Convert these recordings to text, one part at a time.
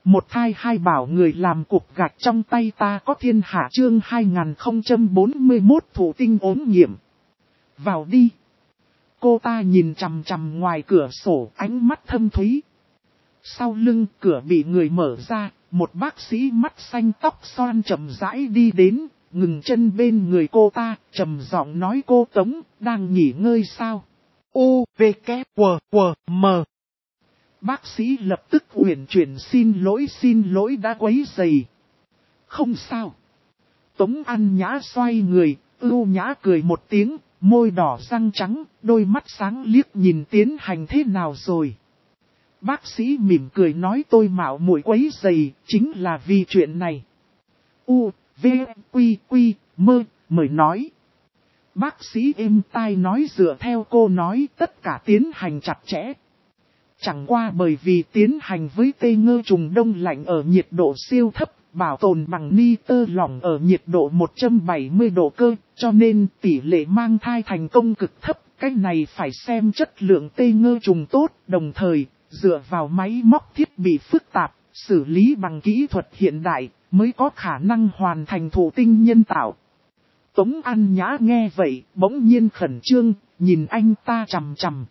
Một thai hai bảo người làm cục gạch trong tay ta có thiên hạ chương 2041 thủ tinh ốm nghiệm. Vào đi. Cô ta nhìn chằm chằm ngoài cửa sổ, ánh mắt thâm thúy. Sau lưng cửa bị người mở ra, một bác sĩ mắt xanh tóc xoăn chậm rãi đi đến, ngừng chân bên người cô ta, trầm giọng nói: cô Tống, đang nghỉ ngơi sao? U, V, K, W, M. Bác sĩ lập tức uyển chuyển: xin lỗi đã quấy rầy. Không sao. Tống An Nhã xoay người, ưu nhã cười một tiếng, môi đỏ răng trắng, đôi mắt sáng liếc nhìn Tiến Hành thế nào rồi. Bác sĩ mỉm cười nói: tôi mạo muội quấy rầy, chính là vì chuyện này. U, V, Quy, Mơ, mời nói. Bác sĩ êm tai nói: dựa theo cô nói tất cả tiến hành chặt chẽ. Chẳng qua bởi vì tiến hành với tê ngơ trùng đông lạnh ở nhiệt độ siêu thấp, bảo tồn bằng nitơ lỏng ở nhiệt độ 170 độ cơ, cho nên tỷ lệ mang thai thành công cực thấp. Cái này phải xem chất lượng tê ngơ trùng tốt, đồng thời dựa vào máy móc thiết bị phức tạp, xử lý bằng kỹ thuật hiện đại, mới có khả năng hoàn thành thụ tinh nhân tạo. Tống An Nhã nghe vậy, bỗng nhiên khẩn trương, nhìn anh ta chằm chằm.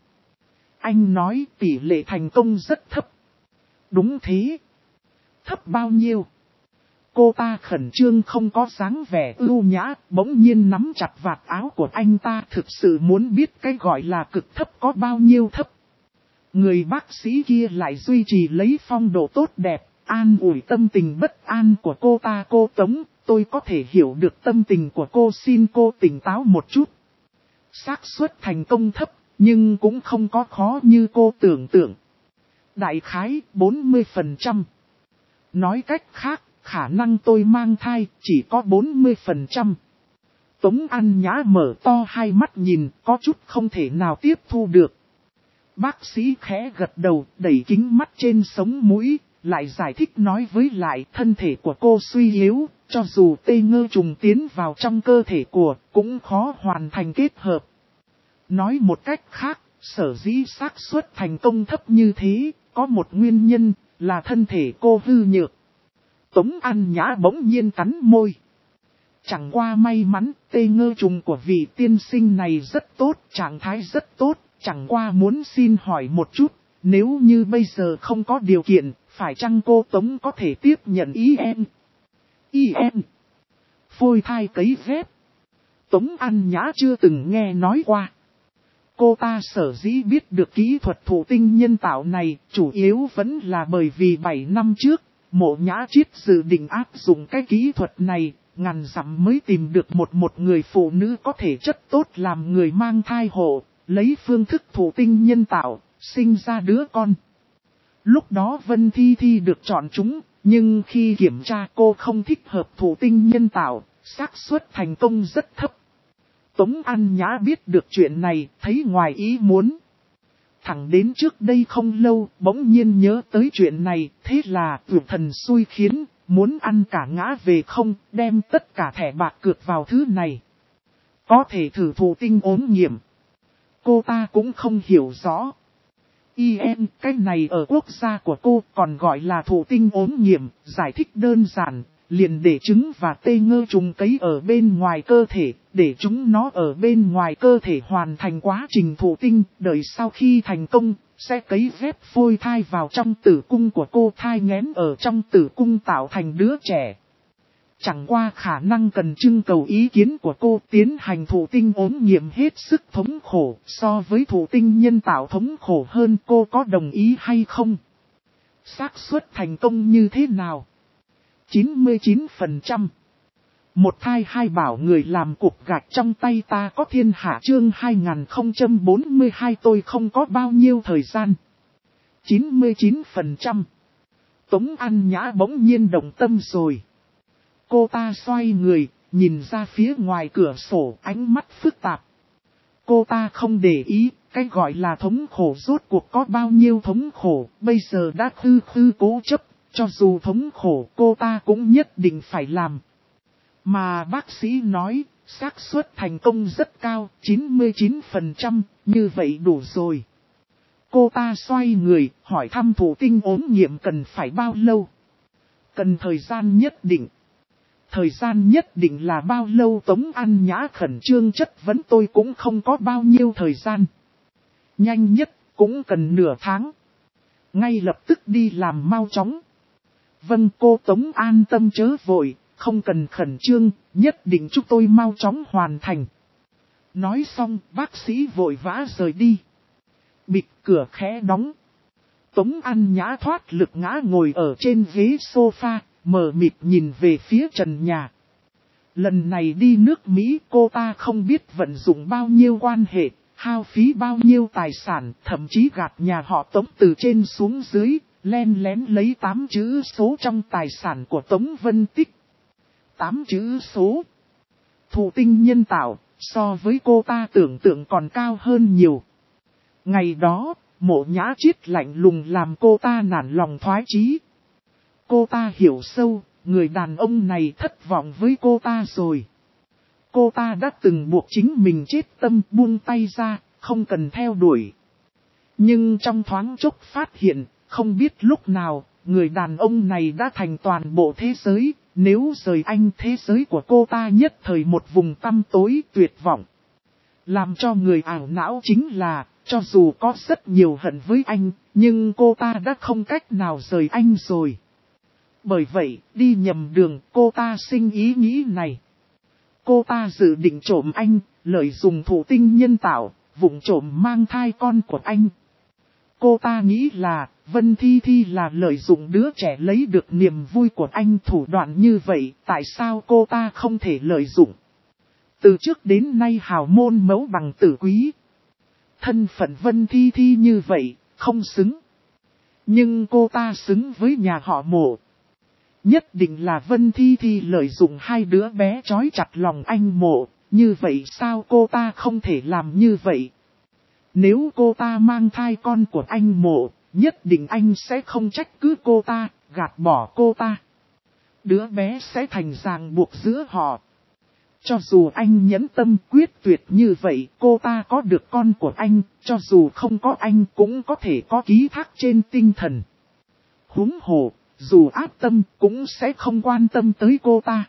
Anh nói tỷ lệ thành công rất thấp. Đúng thế. Thấp bao nhiêu? Cô ta khẩn trương không có dáng vẻ ưu nhã, bỗng nhiên nắm chặt vạt áo của anh ta, thực sự muốn biết cái gọi là cực thấp có bao nhiêu thấp. Người bác sĩ kia lại duy trì lấy phong độ tốt đẹp, an ủi tâm tình bất an của cô ta: cô Tống, tôi có thể hiểu được tâm tình của cô, xin cô tỉnh táo một chút. Xác suất thành công thấp, nhưng cũng không có khó như cô tưởng tượng. Đại khái 40%. Nói cách khác, khả năng tôi mang thai chỉ có 40%. Tống An Nhã mở to hai mắt nhìn, có chút không thể nào tiếp thu được. Bác sĩ khẽ gật đầu, đẩy kính mắt trên sống mũi, lại giải thích nói: với lại thân thể của cô suy yếu, cho dù tê ngơ trùng tiến vào trong cơ thể của, cũng khó hoàn thành kết hợp. Nói một cách khác, sở dĩ xác suất thành công thấp như thế, có một nguyên nhân, là thân thể cô hư nhược. Tống An Nhã bỗng nhiên cắn môi. Chẳng qua may mắn, tê ngơ trùng của vị tiên sinh này rất tốt, trạng thái rất tốt, chẳng qua muốn xin hỏi một chút, nếu như bây giờ không có điều kiện, phải chăng cô Tống có thể tiếp nhận IM? IM? Phôi thai cấy ghép? Tống An Nhã chưa từng nghe nói qua. Cô ta sở dĩ biết được kỹ thuật thụ tinh nhân tạo này, chủ yếu vẫn là bởi vì 7 năm trước, Mộ Nhã Chiết dự định áp dụng cái kỹ thuật này, ngàn dặm mới tìm được một người phụ nữ có thể chất tốt làm người mang thai hộ, lấy phương thức thụ tinh nhân tạo, sinh ra đứa con. Lúc đó Vân Thi Thi được chọn chúng, nhưng khi kiểm tra cô không thích hợp thụ tinh nhân tạo, xác suất thành công rất thấp. Tống An Nhã biết được chuyện này, thấy ngoài ý muốn. Thẳng đến trước đây không lâu, bỗng nhiên nhớ tới chuyện này, thế là tử thần xui khiến, muốn ăn cả ngã về không, đem tất cả thẻ bạc cược vào thứ này. Có thể thử thụ tinh ốm nghiệm. Cô ta cũng không hiểu rõ. IM, cái này ở quốc gia của cô còn gọi là thụ tinh ốm nghiệm, giải thích đơn giản, liền để trứng và tê ngơ trùng cấy ở bên ngoài cơ thể, để chúng nó ở bên ngoài cơ thể hoàn thành quá trình thụ tinh, đợi sau khi thành công, sẽ cấy ghép phôi thai vào trong tử cung của cô, thai nghén ở trong tử cung tạo thành đứa trẻ. Chẳng qua khả năng cần trưng cầu ý kiến của cô, tiến hành thụ tinh ốm nghiệm hết sức thống khổ, so với thụ tinh nhân tạo thống khổ hơn, cô có đồng ý hay không? Xác suất thành công như thế nào? 99%. Một thai hai bảo người làm cục gạch trong tay ta có thiên hạ chương 2042 tôi không có bao nhiêu thời gian. 99%. Tống An Nhã bỗng nhiên động tâm rồi. Cô ta xoay người, nhìn ra phía ngoài cửa sổ, ánh mắt phức tạp. Cô ta không để ý, cái gọi là thống khổ rốt cuộc có bao nhiêu thống khổ, bây giờ đã khư cố chấp, cho dù thống khổ cô ta cũng nhất định phải làm. Mà bác sĩ nói, xác suất thành công rất cao, 99%, như vậy đủ rồi. Cô ta xoay người, hỏi thăm thụ tinh ốm nghiệm cần phải bao lâu. Cần thời gian nhất định. Thời gian nhất định là bao lâu? Tống An Nhã khẩn trương chất vấn. Tôi cũng không có bao nhiêu thời gian. Nhanh nhất cũng cần nửa tháng. Ngay lập tức đi làm mau chóng. Vâng cô Tống an tâm chớ vội, không cần khẩn trương, nhất định chúng tôi mau chóng hoàn thành. Nói xong bác sĩ vội vã rời đi. Bịch cửa khẽ đóng. Tống An Nhã thoát lực ngã ngồi ở trên ghế sofa, mờ mịt nhìn về phía trần nhà. Lần này đi nước Mỹ cô ta không biết vận dụng bao nhiêu quan hệ, hao phí bao nhiêu tài sản, thậm chí gạt nhà họ Tống từ trên xuống dưới, len lén lấy 8 chữ số trong tài sản của Tống Vân Tích. 8 chữ số. Thụ tinh nhân tạo, so với cô ta tưởng tượng còn cao hơn nhiều. Ngày đó, Mộ Nhã Chiết lạnh lùng làm cô ta nản lòng thoái chí. Cô ta hiểu sâu, người đàn ông này thất vọng với cô ta rồi. Cô ta đã từng buộc chính mình chết tâm buông tay ra, không cần theo đuổi. Nhưng trong thoáng chốc phát hiện, không biết lúc nào, người đàn ông này đã thành toàn bộ thế giới. Nếu rời anh, thế giới của cô ta nhất thời một vùng tăm tối tuyệt vọng. Làm cho người ảo não chính là, cho dù có rất nhiều hận với anh, nhưng cô ta đã không cách nào rời anh rồi. Bởi vậy, đi nhầm đường, cô ta sinh ý nghĩ này. Cô ta dự định trộm anh, lợi dụng thụ tinh nhân tạo, vụng trộm mang thai con của anh. Cô ta nghĩ là, Vân Thi Thi là lợi dụng đứa trẻ lấy được niềm vui của anh. Thủ đoạn như vậy, tại sao cô ta không thể lợi dụng? Từ trước đến nay hào môn mẫu bằng tử quý. Thân phận Vân Thi Thi như vậy, không xứng. Nhưng cô ta xứng với nhà họ Mộ. Nhất định là Vân Thi Thi lợi dụng hai đứa bé trói chặt lòng anh Mộ. Như vậy sao cô ta không thể làm như vậy? Nếu cô ta mang thai con của anh Mộ, nhất định anh sẽ không trách cứ cô ta, gạt bỏ cô ta. Đứa bé sẽ thành ràng buộc giữa họ. Cho dù anh nhẫn tâm quyết tuyệt như vậy, cô ta có được con của anh, cho dù không có anh cũng có thể có ký thác trên tinh thần. Huống hồ, dù áp tâm cũng sẽ không quan tâm tới cô ta.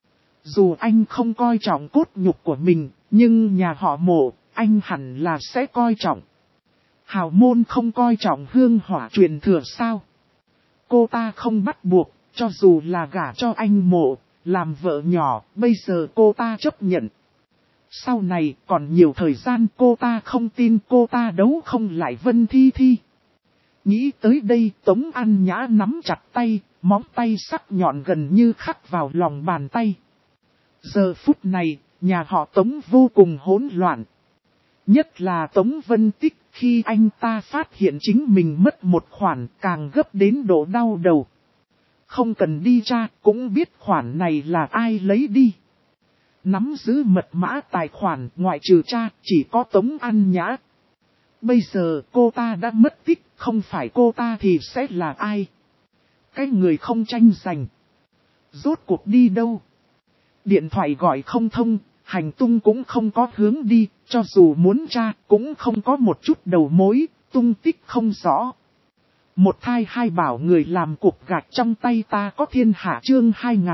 Dù anh không coi trọng cốt nhục của mình, nhưng nhà họ Mộ, anh hẳn là sẽ coi trọng. Hào môn không coi trọng hương hỏa truyền thừa sao? Cô ta không bắt buộc, cho dù là gả cho anh Mộ, làm vợ nhỏ, bây giờ cô ta chấp nhận. Sau này còn nhiều thời gian cô ta không tin cô ta đấu không lại Vân Thi Thi. Nghĩ tới đây Tống An Nhã nắm chặt tay, móng tay sắc nhọn gần như khắc vào lòng bàn tay. Giờ phút này, nhà họ Tống vô cùng hỗn loạn. Nhất là Tống Vân Tích, khi anh ta phát hiện chính mình mất một khoản càng gấp đến độ đau đầu. Không cần đi tra, cũng biết khoản này là ai lấy đi. Nắm giữ mật mã tài khoản ngoại trừ cha, chỉ có Tống An Nhã. Bây giờ cô ta đã mất tích, không phải cô ta thì sẽ là ai? Cái người không tranh giành. Rốt cuộc đi đâu? Điện thoại gọi không thông, hành tung cũng không có hướng đi, cho dù muốn tra cũng không có một chút đầu mối, tung tích không rõ. Một thai hai bảo người làm cục gạch trong tay ta có thiên hạ chương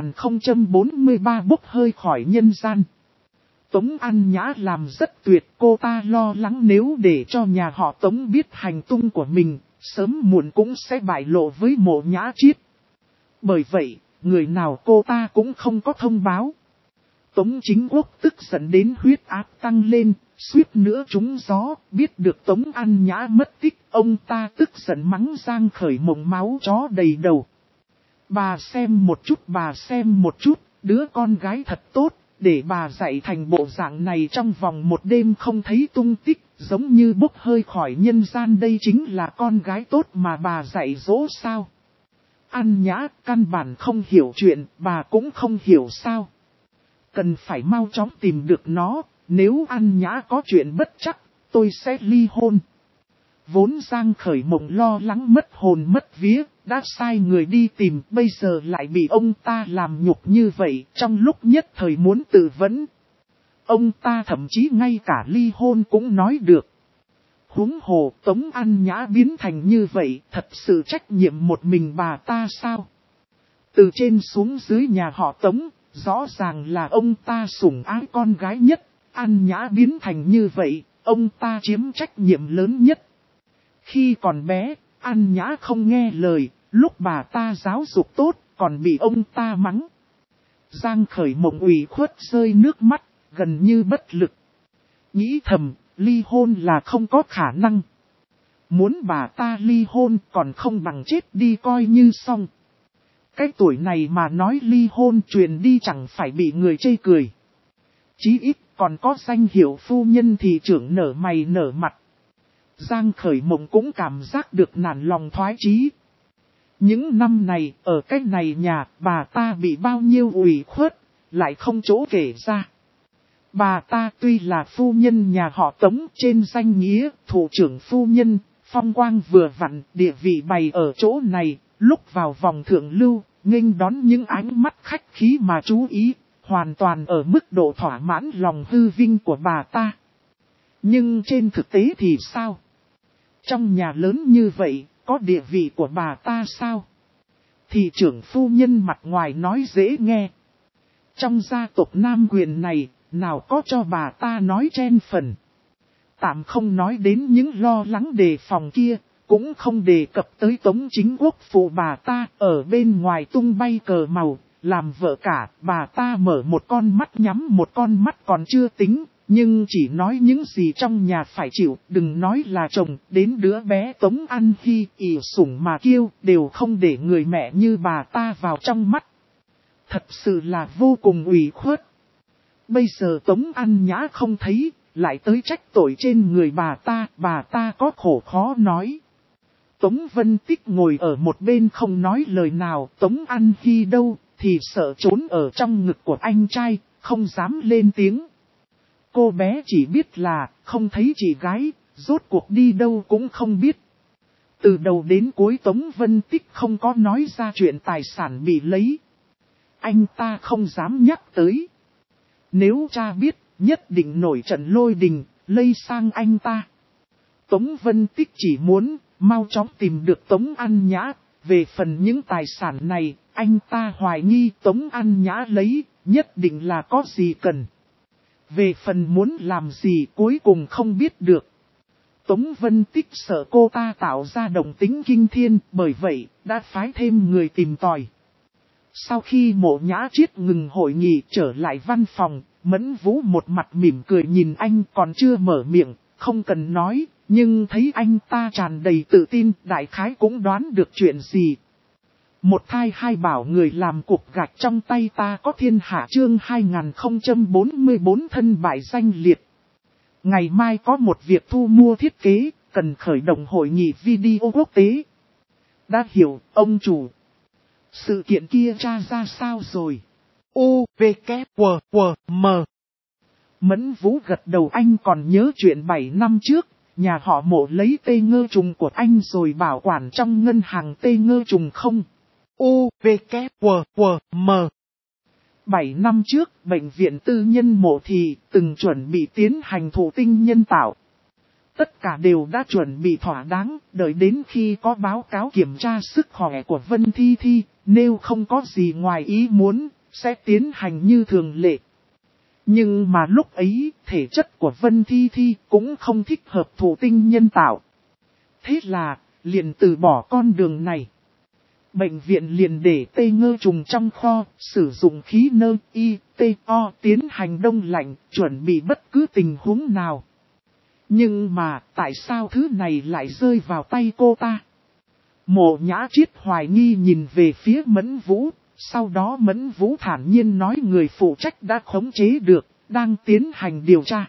2043 bốc hơi khỏi nhân gian. Tống An Nhã làm rất tuyệt, cô ta lo lắng nếu để cho nhà họ Tống biết hành tung của mình, sớm muộn cũng sẽ bại lộ với Mộ Nhã Chiết. Bởi vậy, người nào cô ta cũng không có thông báo. Tống Chính Quốc tức giận đến huyết áp tăng lên, suýt nữa trúng gió, biết được Tống An Nhã mất tích, ông ta tức giận mắng Giang Khởi Mộng máu chó đầy đầu. Bà xem một chút, đứa con gái thật tốt, để bà dạy thành bộ dạng này trong vòng một đêm không thấy tung tích, giống như bốc hơi khỏi nhân gian. Đây chính là con gái tốt mà bà dạy dỗ sao? An Nhã căn bản không hiểu chuyện, bà cũng không hiểu sao? Cần phải mau chóng tìm được nó, nếu An Nhã có chuyện bất trắc, tôi sẽ ly hôn. Vốn Giang Khởi Mộng lo lắng mất hồn mất vía, đã sai người đi tìm, bây giờ lại bị ông ta làm nhục như vậy, trong lúc nhất thời muốn tự vấn. Ông ta thậm chí ngay cả ly hôn cũng nói được. Huống hồ Tống An Nhã biến thành như vậy, thật sự trách nhiệm một mình bà ta sao? Từ trên xuống dưới nhà họ Tống, rõ ràng là ông ta sủng ái con gái nhất, An Nhã biến thành như vậy, ông ta chiếm trách nhiệm lớn nhất. Khi còn bé, An Nhã không nghe lời, lúc bà ta giáo dục tốt, còn bị ông ta mắng. Giang Khởi Mộng ủy khuất rơi nước mắt, gần như bất lực. Nghĩ thầm, ly hôn là không có khả năng. Muốn bà ta ly hôn còn không bằng chết đi coi như xong. Cái tuổi này mà nói ly hôn truyền đi chẳng phải bị người chê cười. Chí ít còn có danh hiệu phu nhân thị trưởng nở mày nở mặt. Giang Khởi Mộng cũng cảm giác được nản lòng thoái chí. Những năm này, ở cái này nhà, bà ta bị bao nhiêu ủy khuất, lại không chỗ kể ra. Bà ta tuy là phu nhân nhà họ Tống trên danh nghĩa, thủ trưởng phu nhân, phong quang vừa vặn, địa vị bày ở chỗ này, lúc vào vòng thượng lưu, nghênh đón những ánh mắt khách khí mà chú ý, hoàn toàn ở mức độ thỏa mãn lòng hư vinh của bà ta. Nhưng trên thực tế thì sao? Trong nhà lớn như vậy, có địa vị của bà ta sao? Thị trưởng phu nhân mặt ngoài nói dễ nghe. Trong gia tộc nam quyền này, nào có cho bà ta nói chen phần. Tạm không nói đến những lo lắng đề phòng kia, cũng không đề cập tới Tống Chính Quốc phụ bà ta ở bên ngoài tung bay cờ màu, làm vợ cả, bà ta mở một con mắt nhắm một con mắt còn chưa tính, nhưng chỉ nói những gì trong nhà phải chịu, đừng nói là chồng, đến đứa bé Tống An Hy ỉ sủng mà kêu, đều không để người mẹ như bà ta vào trong mắt. Thật sự là vô cùng ủy khuất. Bây giờ Tống An Nhã không thấy, lại tới trách tội trên người bà ta có khổ khó nói. Tống Vân Tích ngồi ở một bên không nói lời nào, Tống An Hy đâu, thì sợ trốn ở trong ngực của anh trai, không dám lên tiếng. Cô bé chỉ biết là, không thấy chị gái, rốt cuộc đi đâu cũng không biết. Từ đầu đến cuối Tống Vân Tích không có nói ra chuyện tài sản bị lấy. Anh ta không dám nhắc tới. Nếu cha biết, nhất định nổi trận lôi đình, lây sang anh ta. Tống Vân Tích chỉ muốn, mau chóng tìm được Tống An Nhã. Về phần những tài sản này, anh ta hoài nghi Tống An Nhã lấy, nhất định là có gì cần. Về phần muốn làm gì cuối cùng không biết được. Tống Vân Tích sợ cô ta tạo ra động tính kinh thiên, bởi vậy, đã phái thêm người tìm tòi. Sau khi Mộ Nhã Triết ngừng hội nghị trở lại văn phòng, Mẫn Vũ một mặt mỉm cười nhìn anh còn chưa mở miệng, không cần nói, nhưng thấy anh ta tràn đầy tự tin, đại khái cũng đoán được chuyện gì. Một thai hai bảo người làm cục gạch trong tay ta có thiên hạ chương 2044 thân bại danh liệt. Ngày mai có một việc thu mua thiết kế, cần khởi động hội nghị video quốc tế. Đã hiểu, ông chủ. Sự kiện kia tra ra sao rồi? U, V, K, W, W, M. Mẫn Vũ gật đầu, anh còn nhớ chuyện 7 năm trước, nhà họ Mộ lấy tê ngơ trùng của anh rồi bảo quản trong ngân hàng tê ngơ trùng không? U, V, K, W, W, M. 7 năm trước, bệnh viện tư nhân Mộ Thị từng chuẩn bị tiến hành thụ tinh nhân tạo. Tất cả đều đã chuẩn bị thỏa đáng, đợi đến khi có báo cáo kiểm tra sức khỏe của Vân Thi Thi, nếu không có gì ngoài ý muốn, sẽ tiến hành như thường lệ. Nhưng mà lúc ấy, thể chất của Vân Thi Thi cũng không thích hợp thụ tinh nhân tạo. Thế là, liền từ bỏ con đường này. Bệnh viện liền để tê ngơ trùng trong kho, sử dụng khí nơ y, tê o tiến hành đông lạnh, chuẩn bị bất cứ tình huống nào. Nhưng mà, tại sao thứ này lại rơi vào tay cô ta? Mộ Nhã Triết hoài nghi nhìn về phía Mẫn Vũ, sau đó Mẫn Vũ thản nhiên nói người phụ trách đã khống chế được, đang tiến hành điều tra.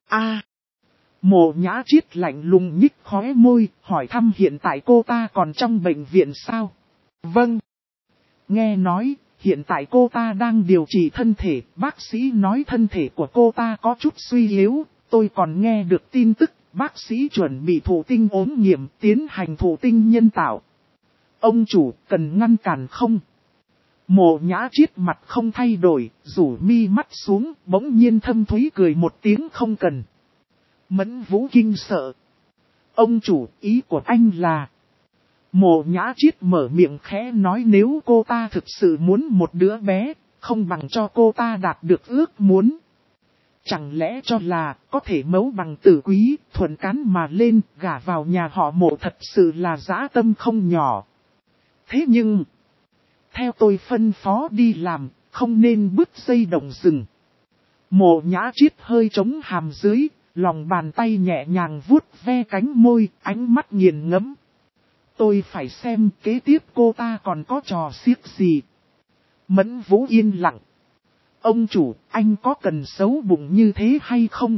Mộ Nhã Triết lạnh lùng nhích khóe môi, hỏi thăm hiện tại cô ta còn trong bệnh viện sao? Vâng. Nghe nói, hiện tại cô ta đang điều trị thân thể, bác sĩ nói thân thể của cô ta có chút suy yếu, tôi còn nghe được tin tức, bác sĩ chuẩn bị thụ tinh ốm nghiệm tiến hành thụ tinh nhân tạo. Ông chủ cần ngăn cản không? Mộ Nhã Triết mặt không thay đổi, rủ mi mắt xuống, bỗng nhiên thâm thúy cười một tiếng không cần. Mẫn Vũ kinh sợ. Ông chủ, ý của anh là... Mộ Nhã Chiết mở miệng khẽ nói nếu cô ta thực sự muốn một đứa bé, không bằng cho cô ta đạt được ước muốn. Chẳng lẽ cho là có thể mấu bằng tử quý, thuận cán mà lên, gả vào nhà họ Mộ thật sự là dã tâm không nhỏ. Thế nhưng, theo tôi phân phó đi làm, không nên bứt dây động rừng. Mộ Nhã Chiết hơi chống hàm dưới, lòng bàn tay nhẹ nhàng vuốt ve cánh môi, ánh mắt nghiền ngẫm. Tôi phải xem kế tiếp cô ta còn có trò xiếc gì. Mẫn Vũ yên lặng. Ông chủ, anh có cần xấu bụng như thế hay không?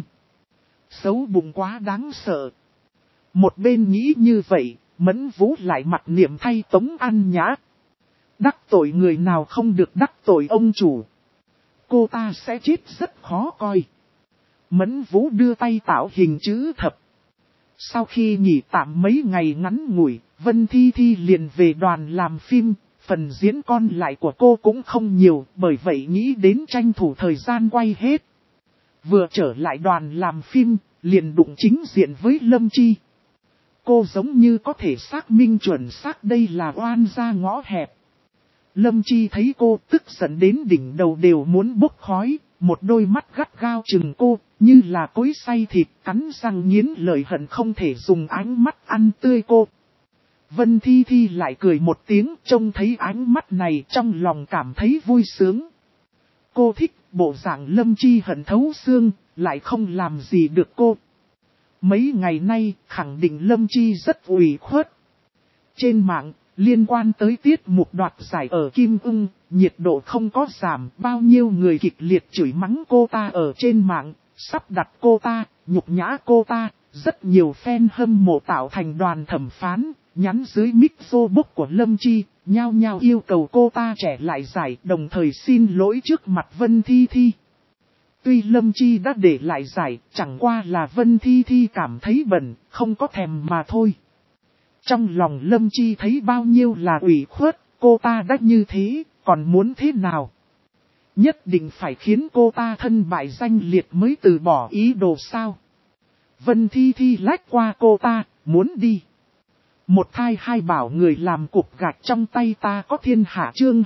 Xấu bụng quá đáng sợ. Một bên nghĩ như vậy, Mẫn Vũ lại mặt niệm thay Tống An Nhã. Đắc tội người nào không được đắc tội ông chủ. Cô ta sẽ chết rất khó coi. Mẫn Vũ đưa tay tạo hình chữ thập. Sau khi nghỉ tạm mấy ngày ngắn ngủi, Vân Thi Thi liền về đoàn làm phim. Phần diễn còn lại của cô cũng không nhiều, bởi vậy nghĩ đến tranh thủ thời gian quay hết. Vừa trở lại đoàn làm phim, liền đụng chính diện với Lâm Chi. Cô giống như có thể xác minh chuẩn xác đây là oan gia ngõ hẹp. Lâm Chi thấy cô tức giận đến đỉnh đầu đều muốn bốc khói, một đôi mắt gắt gao chừng cô, như là cối xay thịt, cắn răng nghiến lợi hận không thể dùng ánh mắt ăn tươi cô. Vân Thi Thi lại cười một tiếng, trông thấy ánh mắt này trong lòng cảm thấy vui sướng. Cô thích bộ dạng Lâm Chi hận thấu xương, lại không làm gì được cô. Mấy ngày nay, khẳng định Lâm Chi rất ủy khuất. Trên mạng, liên quan tới tiết mục đoạt giải ở Kim Ưng, nhiệt độ không có giảm, bao nhiêu người kịch liệt chửi mắng cô ta ở trên mạng, sắp đặt cô ta, nhục nhã cô ta, rất nhiều fan hâm mộ tạo thành đoàn thẩm phán. Nhắn dưới mic Facebook của Lâm Chi, nhao nhao yêu cầu cô ta trẻ lại giải, đồng thời xin lỗi trước mặt Vân Thi Thi. Tuy Lâm Chi đã để lại giải, chẳng qua là Vân Thi Thi cảm thấy bẩn, không có thèm mà thôi. Trong lòng Lâm Chi thấy bao nhiêu là ủy khuất, cô ta đã như thế, còn muốn thế nào? Nhất định phải khiến cô ta thân bại danh liệt mới từ bỏ ý đồ sao? Vân Thi Thi lách qua cô ta, muốn đi. Một thai hai bảo người làm cục gạch trong tay ta có thiên hạ chương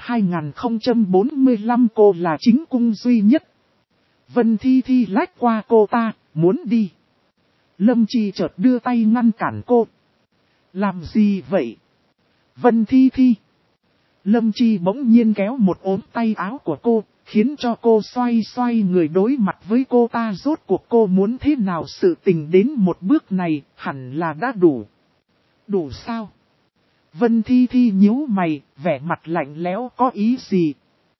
2045 cô là chính cung duy nhất. Vân Thi Thi lách qua cô ta, muốn đi. Lâm Chi chợt đưa tay ngăn cản cô. Làm gì vậy? Vân Thi Thi. Lâm Chi bỗng nhiên kéo một ốm tay áo của cô, khiến cho cô xoay xoay người đối mặt với cô ta. Rốt cuộc cô muốn thế nào, sự tình đến một bước này hẳn là đã đủ. Đủ sao? Vân Thi Thi nhíu mày, vẻ mặt lạnh lẽo có ý gì?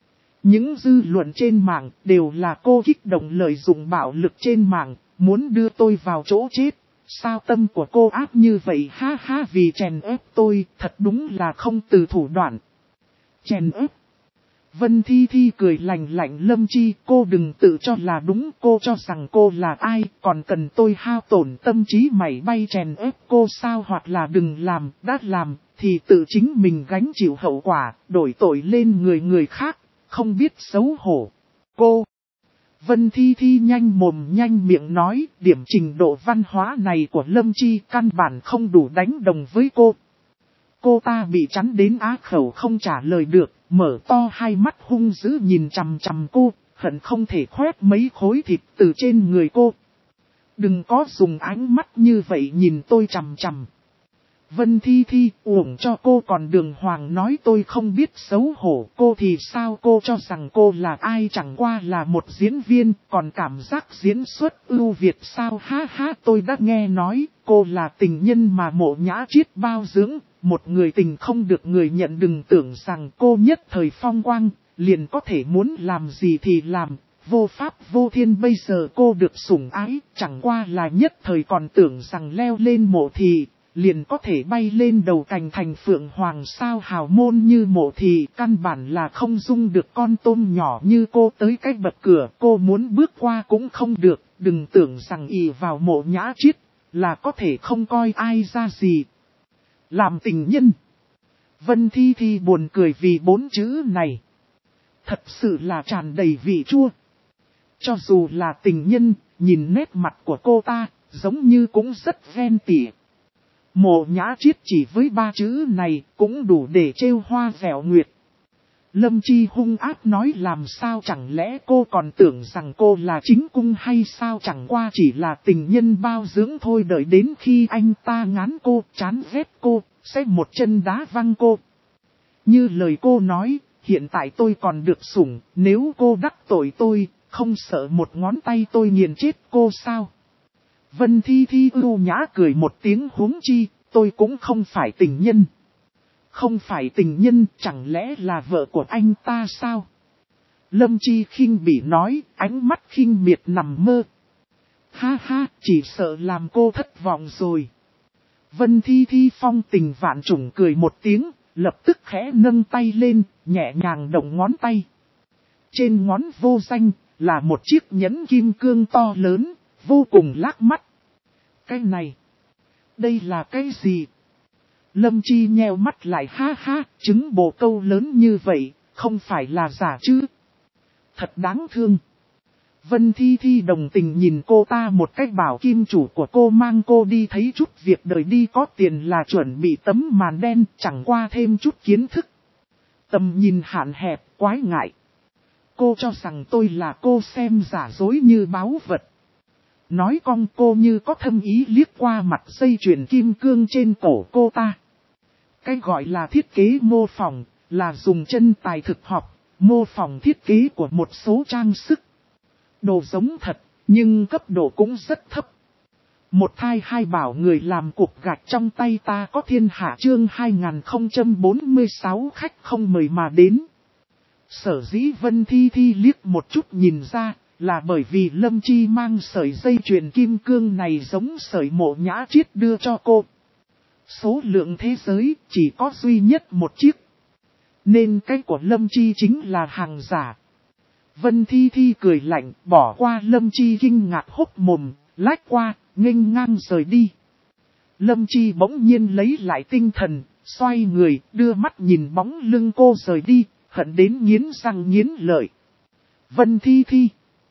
Những dư luận trên mạng đều là cô kích động lợi dụng bạo lực trên mạng, muốn đưa tôi vào chỗ chết. Sao tâm của cô ác như vậy ha ha, vì chèn ép tôi, thật đúng là không từ thủ đoạn. Chèn ép. Vân Thi Thi cười lạnh lạnh. Lâm Chi, cô đừng tự cho là đúng, cô cho rằng cô là ai, còn cần tôi hao tổn tâm trí mảy bay chèn ép cô sao? Hoặc là đừng làm, đã làm, thì tự chính mình gánh chịu hậu quả, đổi tội lên người khác, không biết xấu hổ. Cô. Vân Thi Thi nhanh mồm nhanh miệng nói, điểm trình độ văn hóa này của Lâm Chi căn bản không đủ đánh đồng với cô. Cô ta bị chắn đến á khẩu không trả lời được, mở to hai mắt hung dữ nhìn chằm chằm cô, hận không thể khoét mấy khối thịt từ trên người cô. Đừng có dùng ánh mắt như vậy nhìn tôi chằm chằm. Vân Thi Thi, uổng cho cô còn đường hoàng nói tôi không biết xấu hổ. Cô thì sao, cô cho rằng cô là ai? Chẳng qua là một diễn viên, còn cảm giác diễn xuất ưu việt sao? Ha ha, tôi đã nghe nói, cô là tình nhân mà Mộ Nhã Chiết bao dưỡng. Một người tình không được người nhận, đừng tưởng rằng cô nhất thời phong quang, liền có thể muốn làm gì thì làm. Vô pháp vô thiên, bây giờ cô được sủng ái, chẳng qua là nhất thời còn tưởng rằng leo lên Mộ Thị liền có thể bay lên đầu cành thành phượng hoàng sao? Hào môn như Mộ Thị căn bản là không dung được con tôm nhỏ như cô tới cách bậc cửa, cô muốn bước qua cũng không được, đừng tưởng rằng ỷ vào Mộ Nhã Chiết là có thể không coi ai ra gì. Làm tình nhân. Vân Thi Thi buồn cười vì bốn chữ này. Thật sự là tràn đầy vị chua. Cho dù là tình nhân, nhìn nét mặt của cô ta, giống như cũng rất ghen tị. Mộ Nhã Triết chỉ với 3 chữ này cũng đủ để trêu hoa vẻo nguyệt. Lâm Chi hung ác nói làm sao chẳng lẽ cô còn tưởng rằng cô là chính cung hay sao, chẳng qua chỉ là tình nhân bao dưỡng thôi, đợi đến khi anh ta ngán cô, chán ghét cô, sẽ một chân đá văng cô. Như lời cô nói, hiện tại tôi còn được sủng, nếu cô đắc tội tôi, không sợ một ngón tay tôi nghiền chết cô sao? Vân Thi Thi ưu nhã cười một tiếng, huống chi, tôi cũng không phải tình nhân. Không phải tình nhân, chẳng lẽ là vợ của anh ta sao? Lâm Chi khinh bỉ nói, ánh mắt khinh miệt nằm mơ. Ha ha, chỉ sợ làm cô thất vọng rồi. Vân Thi Thi phong tình vạn trùng cười một tiếng, lập tức khẽ nâng tay lên, nhẹ nhàng động ngón tay. Trên ngón vô danh, là một chiếc nhẫn kim cương to lớn, vô cùng lác mắt. Cái này, đây là cái gì? Lâm Chi nheo mắt lại, ha ha, trứng bồ câu lớn như vậy, không phải là giả chứ? Thật đáng thương. Vân Thi Thi đồng tình nhìn cô ta một cách, bảo kim chủ của cô mang cô đi thấy chút việc đời đi, có tiền là chuẩn bị tấm màn đen, chẳng qua thêm chút kiến thức. Tầm nhìn hạn hẹp, quái ngại. Cô cho rằng tôi là cô xem giả dối như báu vật. Nói cong cô như có thâm ý liếc qua mặt dây chuyền kim cương trên cổ cô ta. Cái gọi là thiết kế mô phỏng, là dùng chân tài thực học, mô phỏng thiết kế của một số trang sức. Đồ giống thật, nhưng cấp độ cũng rất thấp. Một thai hai bảo người làm cục gạch trong tay ta có thiên hạ, chương 2046 khách không mời mà đến. Sở dĩ Vân Thi Thi liếc một chút nhìn ra, là bởi vì Lâm Chi mang sợi dây chuyền kim cương này giống sợi Mộ Nhã Triết đưa cho cô. Số lượng thế giới chỉ có duy nhất một chiếc. Nên cái của Lâm Chi chính là hàng giả. Vân Thi Thi cười lạnh, bỏ qua Lâm Chi kinh ngạc hốc mồm, lách qua, nghênh ngang rời đi. Lâm Chi bỗng nhiên lấy lại tinh thần, xoay người, đưa mắt nhìn bóng lưng cô rời đi, hận đến nghiến răng nghiến lợi. Vân Thi Thi.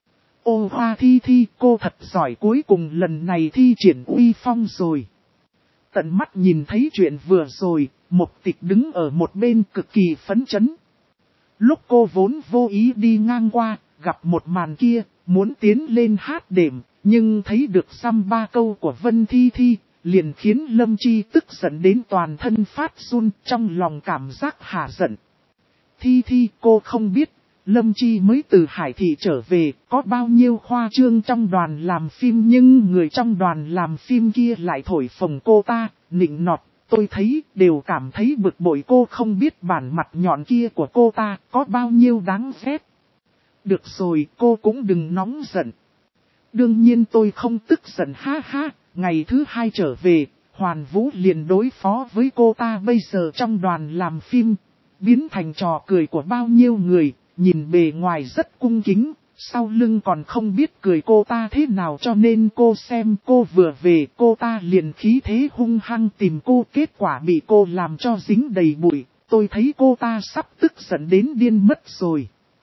Ô Hoa Thi Thi, cô thật giỏi, cuối cùng lần này thi triển uy phong rồi. Tận mắt nhìn thấy chuyện vừa rồi, Mộc Tịch đứng ở một bên cực kỳ phấn chấn. Lúc cô vốn vô ý đi ngang qua, gặp một màn kia, muốn tiến lên hát đệm, nhưng thấy được dăm ba câu của Vân Thi Thi, liền khiến Lâm Chi tức giận đến toàn thân phát run, trong lòng cảm giác hả giận. Thi Thi, cô không biết, Lâm Chi mới từ Hải Thị trở về, có bao nhiêu khoa trương trong đoàn làm phim, nhưng người trong đoàn làm phim kia lại thổi phồng cô ta, nịnh nọt. Tôi thấy, đều cảm thấy bực bội, cô không biết bản mặt nhọn kia của cô ta có bao nhiêu đáng ghét. Được rồi, cô cũng đừng nóng giận. Đương nhiên tôi không tức giận, ha ha, ngày thứ 2 trở về, Hoàn Vũ liền đối phó với cô ta, bây giờ trong đoàn làm phim, biến thành trò cười của bao nhiêu người, nhìn bề ngoài rất cung kính. Sau lưng còn không biết cười cô ta thế nào, cho nên cô xem cô vừa về cô ta liền khí thế hung hăng tìm cô, kết quả bị cô làm cho dính đầy bụi. Tôi thấy cô ta sắp tức giận đến điên mất rồi.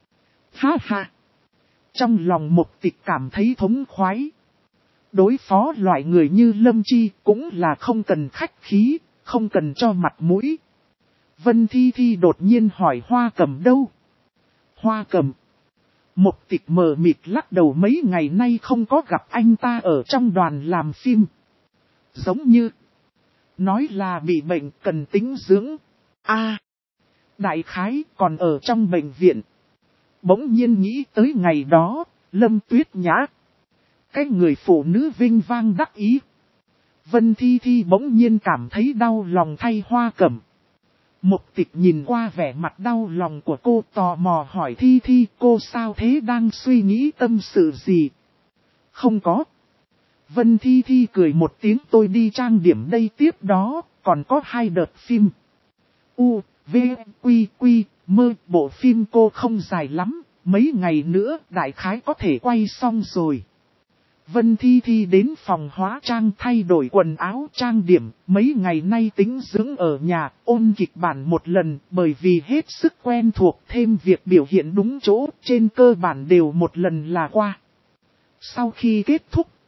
Ha ha! Trong lòng Mộc Tịch cảm thấy thống khoái. Đối phó loại người như Lâm Chi cũng là không cần khách khí, không cần cho mặt mũi. Vân Thi Thi đột nhiên hỏi Hoa Cẩm đâu? Hoa Cẩm. Mộc Tịch mờ mịt lắc đầu, mấy ngày nay không có gặp anh ta ở trong đoàn làm phim. Giống như nói là bị bệnh cần tĩnh dưỡng. Đại khái còn ở trong bệnh viện. Bỗng nhiên nghĩ tới ngày đó, Lâm Tuyết Nhã. Cái người phụ nữ vinh vang đắc ý. Vân Thi Thi bỗng nhiên cảm thấy đau lòng thay Hoa Cẩm. Mộc Tịch nhìn qua vẻ mặt đau lòng của cô, tò mò hỏi Thi Thi, cô sao thế, đang suy nghĩ tâm sự gì? Không có. Vân Thi Thi cười một tiếng, tôi đi trang điểm đây, tiếp đó, còn có 2 đợt phim. U, V, Quy, Quy, Mơ, bộ phim cô không dài lắm, mấy ngày nữa đại khái có thể quay xong rồi. Vân Thi Thi đến phòng hóa trang thay đổi quần áo trang điểm, mấy ngày nay tĩnh dưỡng ở nhà, ôn kịch bản một lần, bởi vì hết sức quen thuộc, thêm việc biểu hiện đúng chỗ, trên cơ bản đều một lần là qua. Sau khi kết thúc,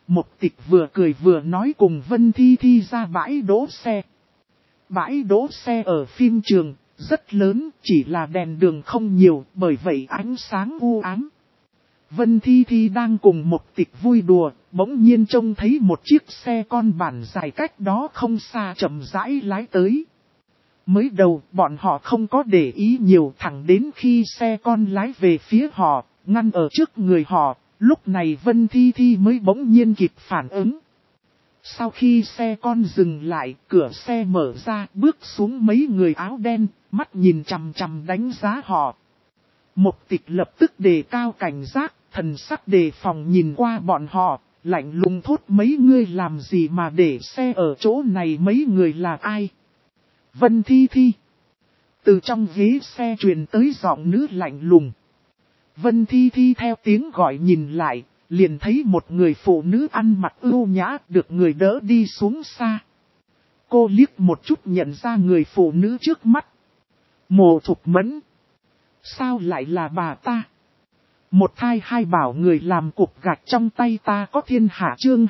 Mục Tịch vừa cười vừa nói cùng Vân Thi Thi ra bãi đỗ xe. Bãi đỗ xe ở phim trường, rất lớn, chỉ là đèn đường không nhiều, bởi vậy ánh sáng u ám. Vân Thi Thi đang cùng Mục Tịch vui đùa, bỗng nhiên trông thấy một chiếc xe con bản dài cách đó không xa chậm rãi lái tới. Mới đầu, bọn họ không có để ý nhiều, thẳng đến khi xe con lái về phía họ, ngăn ở trước người họ, lúc này Vân Thi Thi mới bỗng nhiên kịp phản ứng. Sau khi xe con dừng lại, cửa xe mở ra, bước xuống mấy người áo đen, mắt nhìn chằm chằm đánh giá họ. Mục Tịch lập tức đề cao cảnh giác, thần sắc đề phòng nhìn qua bọn họ, lạnh lùng thốt mấy người làm gì mà để xe ở chỗ này, mấy người là ai? Vân Thi Thi. Từ trong ghế xe truyền tới giọng nữ lạnh lùng. Vân Thi Thi theo tiếng gọi nhìn lại, liền thấy một người phụ nữ ăn mặc ưu nhã được người đỡ đi xuống xa. Cô liếc một chút nhận ra người phụ nữ trước mắt. Mộ Thục Mẫn. Sao lại là bà ta? Một thai hai bảo người làm cục gạch trong tay ta có thiên hạ chương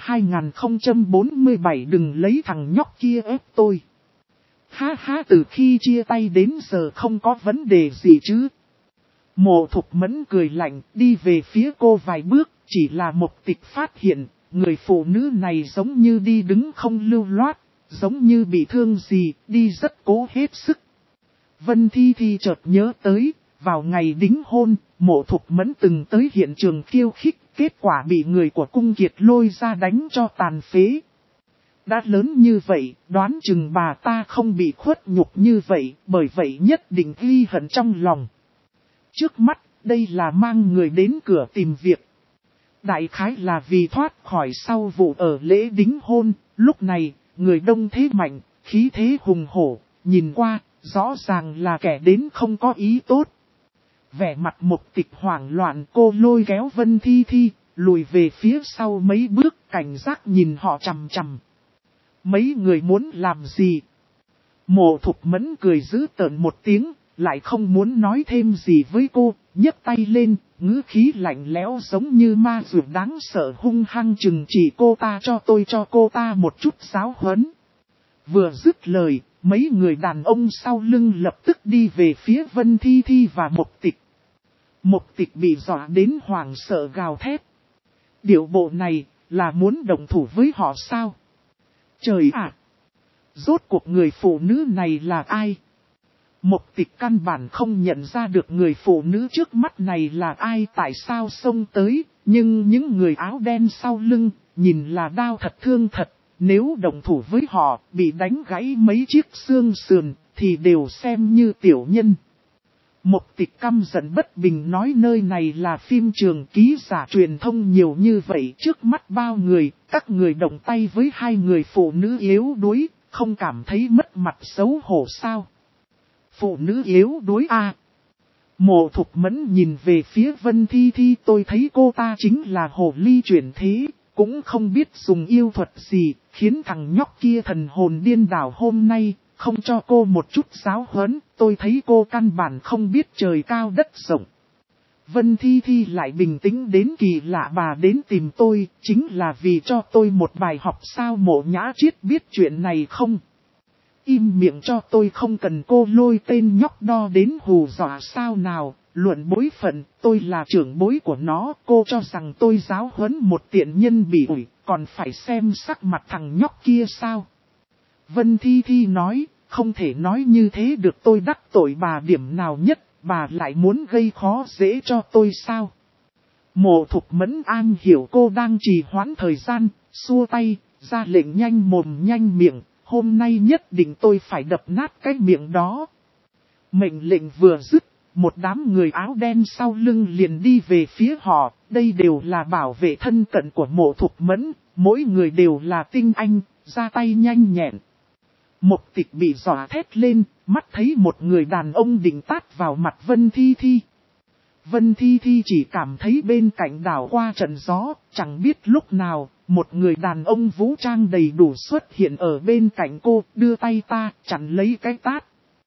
2047 đừng lấy thằng nhóc kia ép tôi. Ha ha, từ khi chia tay đến giờ không có vấn đề gì chứ. Mộ Thục Mẫn cười lạnh đi về phía cô vài bước, chỉ là Mục Tịch phát hiện, người phụ nữ này giống như đi đứng không lưu loát, giống như bị thương gì, đi rất cố hết sức. Vân Thi Thi chợt nhớ tới, vào ngày đính hôn, Mộ Thục Mẫn từng tới hiện trường khiêu khích, kết quả bị người của cung kiệt lôi ra đánh cho tàn phế. Đã lớn như vậy, đoán chừng bà ta không bị khuất nhục như vậy, bởi vậy nhất định ghi hận trong lòng. Trước mắt, đây là mang người đến cửa tìm việc. Đại khái là vì thoát khỏi sau vụ ở lễ đính hôn, lúc này, người đông thế mạnh, khí thế hùng hổ, nhìn qua, rõ ràng là kẻ đến không có ý tốt. Vẻ mặt Mục Tịch hoảng loạn, cô lôi kéo Vân Thi Thi, lùi về phía sau mấy bước, cảnh giác nhìn họ chằm chằm. Mấy người muốn làm gì? Mộ Thục Mẫn cười dữ tợn một tiếng, lại không muốn nói thêm gì với cô, nhấc tay lên, ngữ khí lạnh lẽo giống như ma dược đáng sợ, hung hăng trừng trị cô ta, cho tôi cho cô ta một chút giáo huấn. Vừa dứt lời, mấy người đàn ông sau lưng lập tức đi về phía Vân Thi Thi và Mục Tịch. Mục Tịch bị dọa đến hoảng sợ gào thét. Điệu bộ này là muốn động thủ với họ sao? Trời ạ! Rốt cuộc người phụ nữ này là ai? Mục Tịch căn bản không nhận ra được người phụ nữ trước mắt này là ai, tại sao xông tới, nhưng những người áo đen sau lưng, nhìn là đau thật thương thật, nếu động thủ với họ, bị đánh gãy mấy chiếc xương sườn, thì đều xem như tiểu nhân. Mục Tịch căm giận bất bình nói nơi này là phim trường, ký giả truyền thông nhiều như vậy, trước mắt bao người, các người động tay với hai người phụ nữ yếu đuối, không cảm thấy mất mặt xấu hổ sao? Phụ nữ yếu đuối à? Mộ Thục Mẫn nhìn về phía Vân Thi Thi, tôi thấy cô ta chính là hồ ly chuyển thế, cũng không biết dùng yêu thuật gì, khiến thằng nhóc kia thần hồn điên đảo hôm nay, không cho cô một chút giáo huấn, tôi thấy cô căn bản không biết trời cao đất rộng. Vân Thi Thi lại bình tĩnh đến kỳ lạ, bà đến tìm tôi, chính là vì cho tôi một bài học sao? Mộ Nhã Triết biết chuyện này không? Im miệng cho tôi, không cần cô lôi tên nhóc đo đến hù dọa sao nào, luận bối phận, tôi là trưởng bối của nó, cô cho rằng tôi giáo huấn một tiện nhân bị ủi, còn phải xem sắc mặt thằng nhóc kia sao? Vân Thi Thi nói, không thể nói như thế được, tôi đắc tội bà điểm nào nhất, bà lại muốn gây khó dễ cho tôi sao? Mộ Thục Mẫn An hiểu cô đang trì hoãn thời gian, xua tay, ra lệnh nhanh mồm nhanh miệng. Hôm nay nhất định tôi phải đập nát cái miệng đó. Mệnh lệnh vừa dứt, một đám người áo đen sau lưng liền đi về phía họ. Đây đều là bảo vệ thân cận của Mộ Thục Mẫn, mỗi người đều là tinh anh, ra tay nhanh nhẹn. Mục Tịch bị dọa thét lên, mắt thấy một người đàn ông định tát vào mặt Vân Thi Thi. Vân Thi Thi chỉ cảm thấy bên cạnh đảo qua trận gió, chẳng biết lúc nào, một người đàn ông vũ trang đầy đủ xuất hiện ở bên cạnh cô, đưa tay ta, chặn lấy cái tát.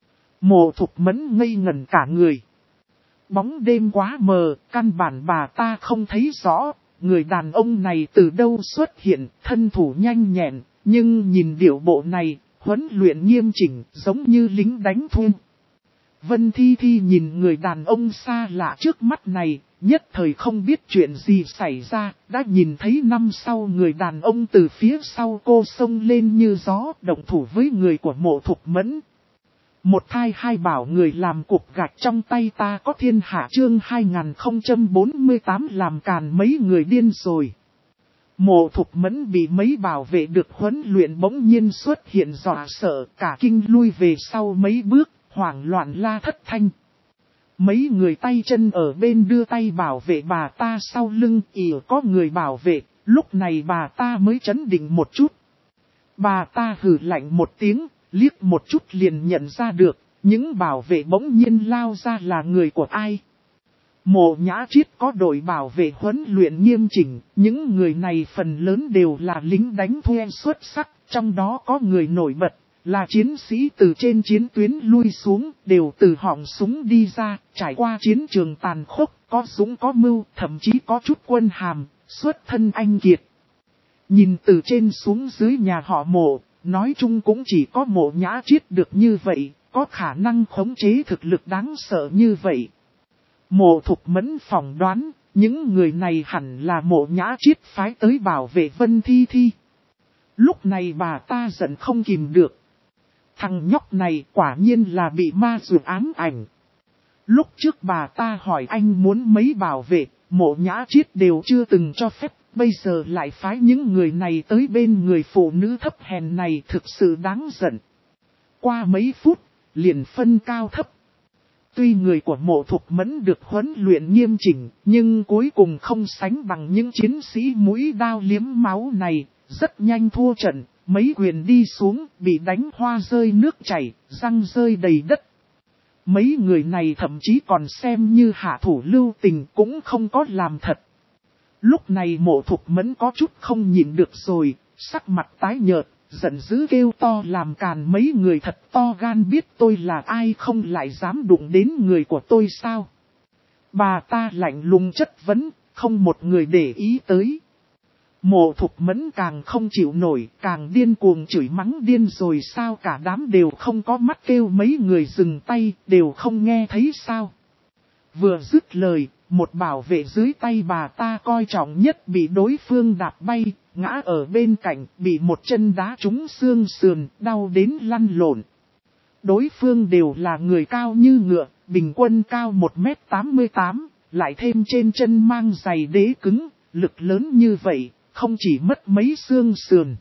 Mộ Thục Mẫn ngây ngẩn cả người. Bóng đêm quá mờ, căn bản bà ta không thấy rõ, người đàn ông này từ đâu xuất hiện, thân thủ nhanh nhẹn, nhưng nhìn điệu bộ này, huấn luyện nghiêm chỉnh, giống như lính đánh thuê. Vân Thi Thi nhìn người đàn ông xa lạ trước mắt này, nhất thời không biết chuyện gì xảy ra, đã nhìn thấy năm sau người đàn ông từ phía sau cô xông lên như gió, động thủ với người của Mộ Thục Mẫn. Một thai hai bảo người làm cục gạch trong tay ta có thiên hạ chương 2048 làm càn mấy người điên rồi. Mộ Thục Mẫn bị mấy bảo vệ được huấn luyện bỗng nhiên xuất hiện dọa sợ, cả kinh lui về sau mấy bước, hoảng loạn la thất thanh. Mấy người tay chân ở bên đưa tay bảo vệ bà ta sau lưng, có người bảo vệ, lúc này bà ta mới trấn định một chút. Bà ta hừ lạnh một tiếng, liếc một chút liền nhận ra được, những bảo vệ bỗng nhiên lao ra là người của ai. Mộ Nhã Chiết có đội bảo vệ huấn luyện nghiêm chỉnh, những người này phần lớn đều là lính đánh thuê xuất sắc, trong đó có người nổi bật, là chiến sĩ từ trên chiến tuyến lui xuống, đều từ họng súng đi ra, trải qua chiến trường tàn khốc, có dũng có mưu, thậm chí có chút quân hàm, xuất thân anh kiệt. Nhìn từ trên xuống dưới nhà họ Mộ, nói chung cũng chỉ có Mộ Nhã Chiết được như vậy, có khả năng khống chế thực lực đáng sợ như vậy. Mộ Thục Mẫn phỏng đoán, những người này hẳn là Mộ Nhã Chiết phái tới bảo vệ Vân Thi Thi. Lúc này bà ta giận không kìm được. Thằng nhóc này quả nhiên là bị ma dược ám ảnh. Lúc trước bà ta hỏi anh muốn mấy bảo vệ, Mộ Nhã Chiết đều chưa từng cho phép, bây giờ lại phái những người này tới bên người phụ nữ thấp hèn này thực sự đáng giận. Qua mấy phút, liền phân cao thấp. Tuy người của Mộ Thục Mẫn được huấn luyện nghiêm chỉnh, nhưng cuối cùng không sánh bằng những chiến sĩ mũi đao liếm máu này, rất nhanh thua trận, mấy quyền đi xuống, bị đánh hoa rơi nước chảy, răng rơi đầy đất. Mấy người này thậm chí còn xem như hạ thủ lưu tình cũng không có làm thật. Lúc này Mộ Thục Mẫn có chút không nhịn được rồi, sắc mặt tái nhợt, giận dữ kêu to làm càn mấy người thật to gan, biết tôi là ai không lại dám đụng đến người của tôi sao. Bà ta lạnh lùng chất vấn, không một người để ý tới. Mộ Thục Mẫn càng không chịu nổi, càng điên cuồng chửi mắng điên rồi sao, cả đám đều không có mắt kêu mấy người dừng tay, đều không nghe thấy sao. Vừa dứt lời, một bảo vệ dưới tay bà ta coi trọng nhất bị đối phương đạp bay, ngã ở bên cạnh, bị một chân đá trúng xương sườn, đau đến lăn lộn. Đối phương đều là người cao như ngựa, bình quân cao 1m88, lại thêm trên chân mang giày đế cứng, lực lớn như vậy, không chỉ mất mấy xương sườn.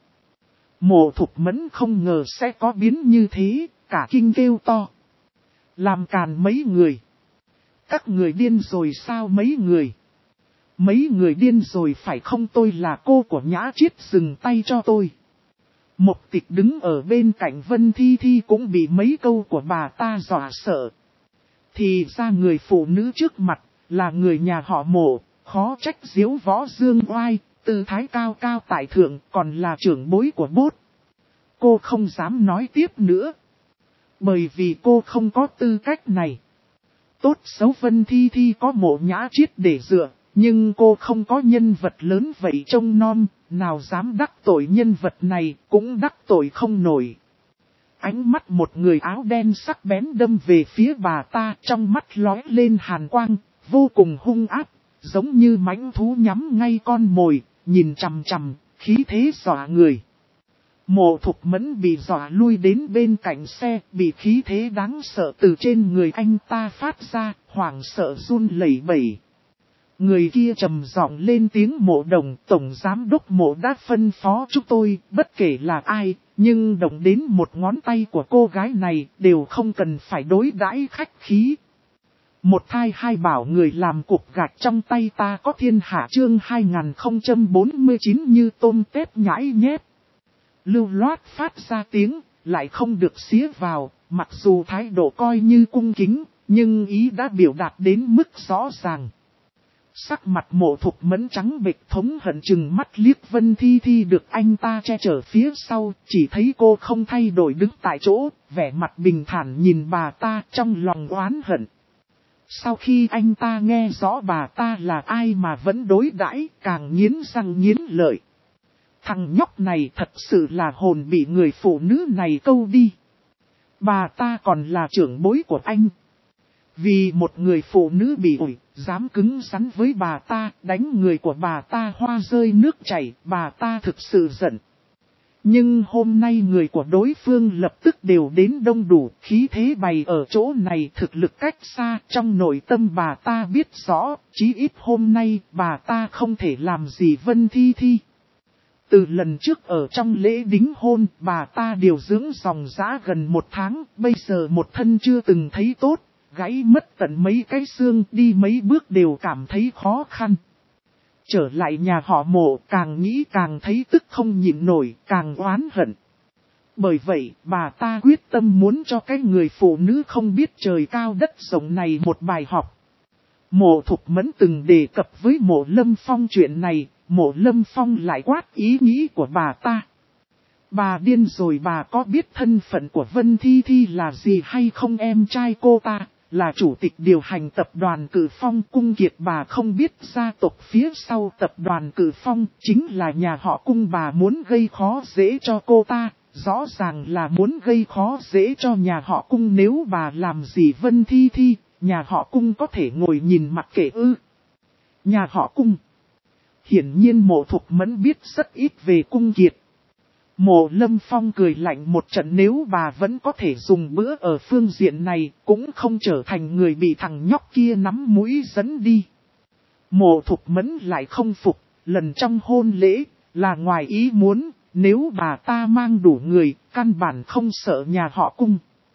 Mộ Thục Mẫn không ngờ sẽ có biến như thế, cả kinh kêu to. Làm càn mấy người. Các người điên rồi sao mấy người? Mấy người điên rồi phải không, tôi là cô của Nhã Chiết, dừng tay cho tôi. Mộc Tịch đứng ở bên cạnh Vân Thi Thi cũng bị mấy câu của bà ta dọa sợ. Thì ra người phụ nữ trước mặt là người nhà họ Mộ, khó trách diếu võ dương oai, tư thái cao cao tại thượng, còn là trưởng bối của bốt. Cô không dám nói tiếp nữa. Bởi vì cô không có tư cách này. Tốt xấu Vân Thi Thi có Mộ Nhã Chiết để dựa, nhưng cô không có nhân vật lớn vậy trông non, nào dám đắc tội nhân vật này, cũng đắc tội không nổi. Ánh mắt một người áo đen sắc bén đâm về phía bà ta, trong mắt lóe lên hàn quang, vô cùng hung ác, giống như mãnh thú nhắm ngay con mồi, nhìn chằm chằm, khí thế dọa người. Mộ Thục Mẫn bị dọa lui đến bên cạnh xe, bị khí thế đáng sợ từ trên người anh ta phát ra, hoảng sợ run lẩy bẩy. Người kia trầm giọng lên tiếng, Mộ Đồng, Tổng Giám đốc Mộ đã phân phó chúng tôi, bất kể là ai, nhưng động đến một ngón tay của cô gái này, đều không cần phải đối đãi khách khí. Một thai hai bảo người làm cục gạch trong tay ta có thiên hạ chương 2049 như tôm tép nhãi nhép. Lưu loát phát ra tiếng, lại không được xía vào, mặc dù thái độ coi như cung kính, nhưng ý đã biểu đạt đến mức rõ ràng. Sắc mặt Mộ Thục Mẫn trắng bệch, thống hận chừng mắt liếc Vân Thi Thi được anh ta che chở phía sau, chỉ thấy cô không thay đổi đứng tại chỗ, vẻ mặt bình thản nhìn bà ta trong lòng oán hận. Sau khi anh ta nghe rõ bà ta là ai mà vẫn đối đãi, càng nghiến răng nghiến lợi. Thằng nhóc này thật sự là hồn bị người phụ nữ này câu đi. Bà ta còn là trưởng bối của anh. Vì một người phụ nữ bị ủi, dám cứng rắn với bà ta, đánh người của bà ta hoa rơi nước chảy, bà ta thực sự giận. Nhưng hôm nay người của đối phương lập tức đều đến đông đủ, khí thế bày ở chỗ này, thực lực cách xa. Trong nội tâm bà ta biết rõ, chí ít hôm nay bà ta không thể làm gì Vân Thi Thi. Từ lần trước ở trong lễ đính hôn, bà ta điều dưỡng dòng dã gần 1 tháng, bây giờ một thân chưa từng thấy tốt, gãy mất tận mấy cái xương, đi mấy bước đều cảm thấy khó khăn. Trở lại nhà họ Mộ, càng nghĩ càng thấy tức không nhịn nổi, càng oán hận. Bởi vậy, bà ta quyết tâm muốn cho cái người phụ nữ không biết trời cao đất rộng này một bài học. Mộ Thục Mẫn từng đề cập với Mộ Lâm Phong chuyện này, Mộ Lâm Phong lại quát ý nghĩ của bà ta. Bà điên rồi, bà có biết thân phận của Vân Thi Thi là gì hay không? Em trai cô ta là chủ tịch điều hành tập đoàn Cử Phong Cung Kiệt. Bà không biết gia tộc phía sau tập đoàn Cử Phong chính là nhà họ Cung. Bà muốn gây khó dễ cho cô ta, rõ ràng là muốn gây khó dễ cho nhà họ Cung. Nếu bà làm gì Vân Thi Thi, nhà họ Cung có thể ngồi nhìn mặc kệ ư? Nhà họ Cung. Hiển nhiên Mộ Thục Mẫn biết rất ít về Cung Kiệt. Mộ Lâm Phong cười lạnh một trận, nếu bà vẫn có thể dùng bữa ở phương diện này, cũng không trở thành người bị thằng nhóc kia nắm mũi dẫn đi. Mộ Thục Mẫn lại không phục, lần trong hôn lễ, là ngoài ý muốn, nếu bà ta mang đủ người, căn bản không sợ nhà họ Cung.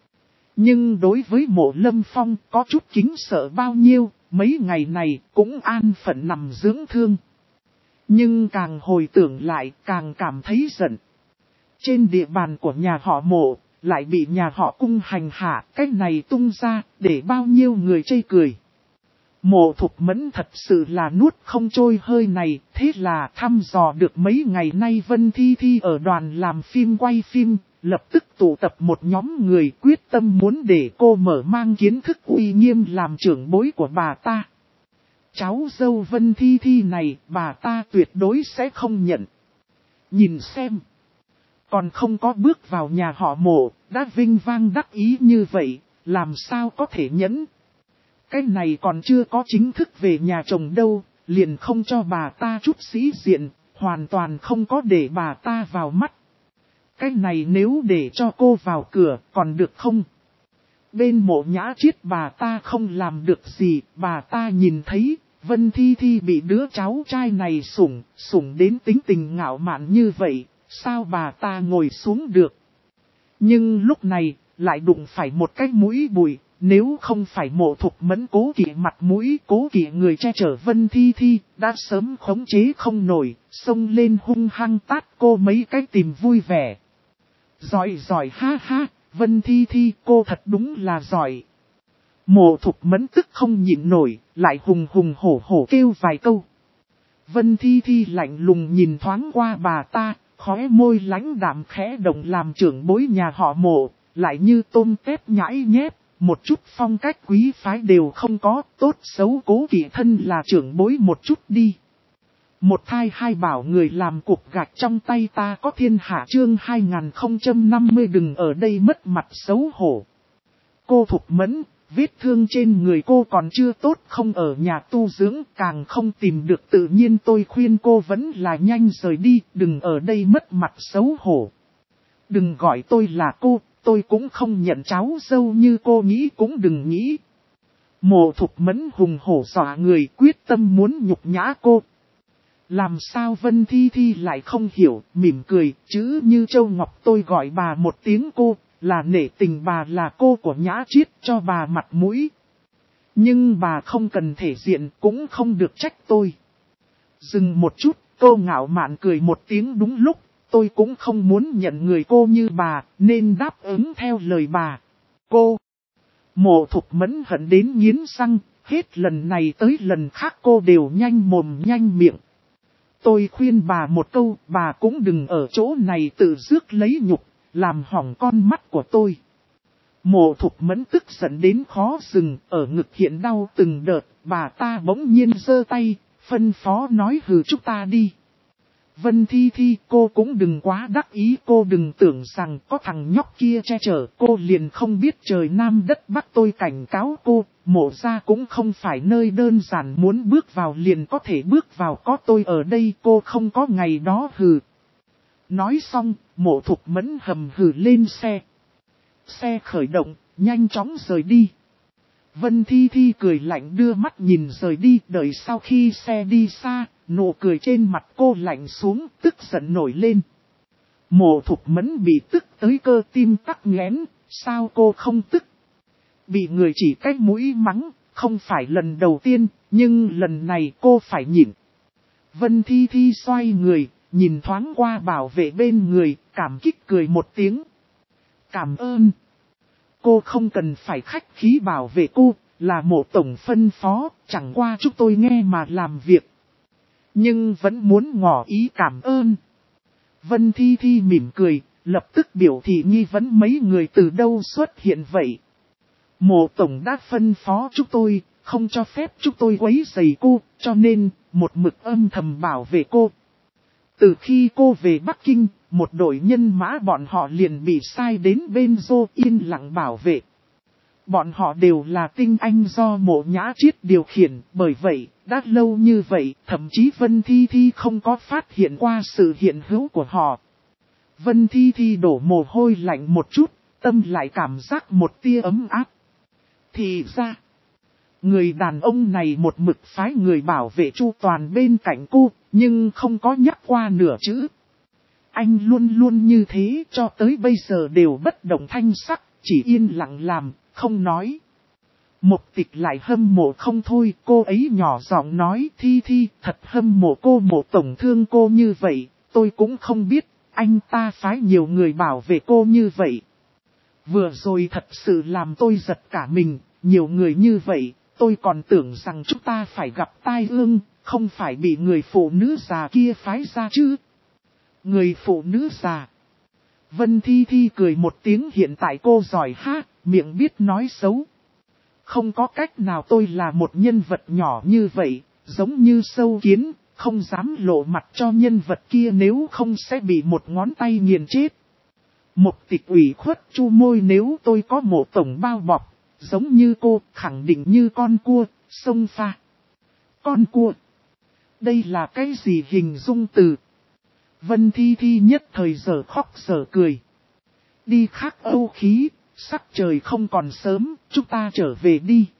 Nhưng đối với Mộ Lâm Phong có chút kính sợ bao nhiêu, mấy ngày này cũng an phận nằm dưỡng thương. Nhưng càng hồi tưởng lại càng cảm thấy giận. Trên địa bàn của nhà họ Mộ, lại bị nhà họ Cung hành hạ, cách này tung ra, để bao nhiêu người chê cười. Mộ Thục Mẫn thật sự là nuốt không trôi hơi này, thế là thăm dò được mấy ngày nay Vân Thi Thi ở đoàn làm phim quay phim, lập tức tụ tập một nhóm người quyết tâm muốn để cô mở mang kiến thức uy nghiêm làm trưởng bối của bà ta. Cháu dâu Vân Thi Thi này, bà ta tuyệt đối sẽ không nhận. Nhìn xem. Còn không có bước vào nhà họ Mộ, đã vinh vang đắc ý như vậy, làm sao có thể nhẫn. Cái này còn chưa có chính thức về nhà chồng đâu, liền không cho bà ta chút sĩ diện, hoàn toàn không có để bà ta vào mắt. Cái này nếu để cho cô vào cửa, còn được không? Bên Mộ Nhã Triết bà ta không làm được gì, bà ta nhìn thấy Vân Thi Thi bị đứa cháu trai này sủng đến tính tình ngạo mạn như vậy. Sao bà ta ngồi xuống được? Nhưng lúc này, lại đụng phải một cái mũi bụi, nếu không phải Mộ Thục Mẫn cố kỵ mặt mũi, cố kỵ người che chở Vân Thi Thi, đã sớm khống chế không nổi, xông lên hung hăng tát cô mấy cái tìm vui vẻ. Giỏi ha ha, Vân Thi Thi cô thật đúng là giỏi. Mộ Thục Mẫn tức không nhịn nổi, lại hùng hổ kêu vài câu. Vân Thi Thi lạnh lùng nhìn thoáng qua bà ta. Khóe môi lãnh đạm khẽ động, làm trưởng bối nhà họ Mộ, lại như tôm tép nhãi nhép, một chút phong cách quý phái đều không có, tốt xấu cố kỵ thân là trưởng bối một chút đi. Một thai hai bảo người làm cục gạch trong tay ta có thiên hạ. Chương 2050 đừng ở đây mất mặt xấu hổ. Cô Thục Mẫn, vết thương trên người cô còn chưa tốt, không ở nhà tu dưỡng, càng không tìm được tự nhiên, tôi khuyên cô vẫn là nhanh rời đi, đừng ở đây mất mặt xấu hổ. Đừng gọi tôi là cô, tôi cũng không nhận cháu dâu như cô nghĩ, cũng đừng nghĩ. Mộ Thục Mẫn hùng hổ dọa người, quyết tâm muốn nhục nhã cô. Làm sao Vân Thi Thi lại không hiểu, mỉm cười, chứ như Châu Ngọc, tôi gọi bà một tiếng cô. Là nể tình bà là cô của Nhã Triết, cho bà mặt mũi. Nhưng bà không cần thể diện, cũng không được trách tôi. Dừng một chút, cô ngạo mạn cười một tiếng. Đúng lúc, tôi cũng không muốn nhận người cô như bà, nên đáp ứng theo lời bà. Cô. Mộ Thục Mẫn hận đến nghiến răng, hết lần này tới lần khác cô đều nhanh mồm nhanh miệng. Tôi khuyên bà một câu, bà cũng đừng ở chỗ này tự rước lấy nhục. Làm hỏng con mắt của tôi. Mộ Thục Mẫn tức giận đến khó dừng, ở ngực hiện đau từng đợt, bà ta bỗng nhiên giơ tay, phân phó nói hừ chúng ta đi. Vân Thi Thi, cô cũng đừng quá đắc ý, cô đừng tưởng rằng có thằng nhóc kia che chở cô liền không biết trời Nam đất Bắc. Tôi cảnh cáo cô, Mộ gia cũng không phải nơi đơn giản muốn bước vào liền có thể bước vào, có tôi ở đây cô không có ngày đó hừ. Nói xong, Mộ Thục Mẫn hầm hừ lên xe. Xe khởi động, nhanh chóng rời đi. Vân Thi Thi cười lạnh đưa mắt nhìn rời đi, đợi sau khi xe đi xa, nụ cười trên mặt cô lạnh xuống, tức giận nổi lên. Mộ Thục Mẫn bị tức tới cơ tim tắc nghẽn, sao cô không tức? Bị người chỉ cách mũi mắng, không phải lần đầu tiên, nhưng lần này cô phải nhịn. Vân Thi Thi xoay người, nhìn thoáng qua bảo vệ bên người, cảm kích cười một tiếng. Cảm ơn. Cô không cần phải khách khí, bảo vệ cô, là Mộ tổng phân phó, chẳng qua chúng tôi nghe mà làm việc. Nhưng vẫn muốn ngỏ ý cảm ơn. Vân Thi Thi mỉm cười, lập tức biểu thị nghi vấn mấy người từ đâu xuất hiện vậy. Mộ tổng đã phân phó chúng tôi, không cho phép chúng tôi quấy rầy cô, cho nên một mực âm thầm bảo vệ cô. Từ khi cô về Bắc Kinh, một đội nhân mã bọn họ liền bị sai đến bên Dô yên lặng bảo vệ. Bọn họ đều là tinh anh do Mộ Nhã Triết điều khiển, bởi vậy, đã lâu như vậy, thậm chí Vân Thi Thi không có phát hiện qua sự hiện hữu của họ. Vân Thi Thi đổ mồ hôi lạnh một chút, tâm lại cảm giác một tia ấm áp. Thì ra, người đàn ông này một mực phái người bảo vệ chu toàn bên cạnh cô, nhưng không có nhắc qua nửa chữ. Anh luôn luôn như thế cho tới bây giờ đều bất động thanh sắc, chỉ yên lặng làm, không nói. Mục Tịch lại hâm mộ không thôi, cô ấy nhỏ giọng nói Thi Thi thật hâm mộ cô, Mộ tổng thương cô như vậy, tôi cũng không biết, anh ta phái nhiều người bảo vệ cô như vậy. Vừa rồi thật sự làm tôi giật cả mình, nhiều người như vậy, tôi còn tưởng rằng chúng ta phải gặp tai ương, không phải bị người phụ nữ già kia phái ra chứ. Người phụ nữ già. Vân Thi Thi cười một tiếng, hiện tại cô giỏi hát, miệng biết nói xấu. Không có cách nào, tôi là một nhân vật nhỏ như vậy, giống như sâu kiến, không dám lộ mặt cho nhân vật kia nếu không sẽ bị một ngón tay nghiền chết. Mục Tịch ủy khuất chu môi, nếu tôi có Mộ tổng bao bọc, giống như cô, khẳng định như con cua, sông pha. Con cua. Đây là cái gì hình dung từ? Vân Thi Thi nhất thời giờ khóc giờ cười. Đi khắc âu khí, sắc trời không còn sớm, chúng ta trở về đi.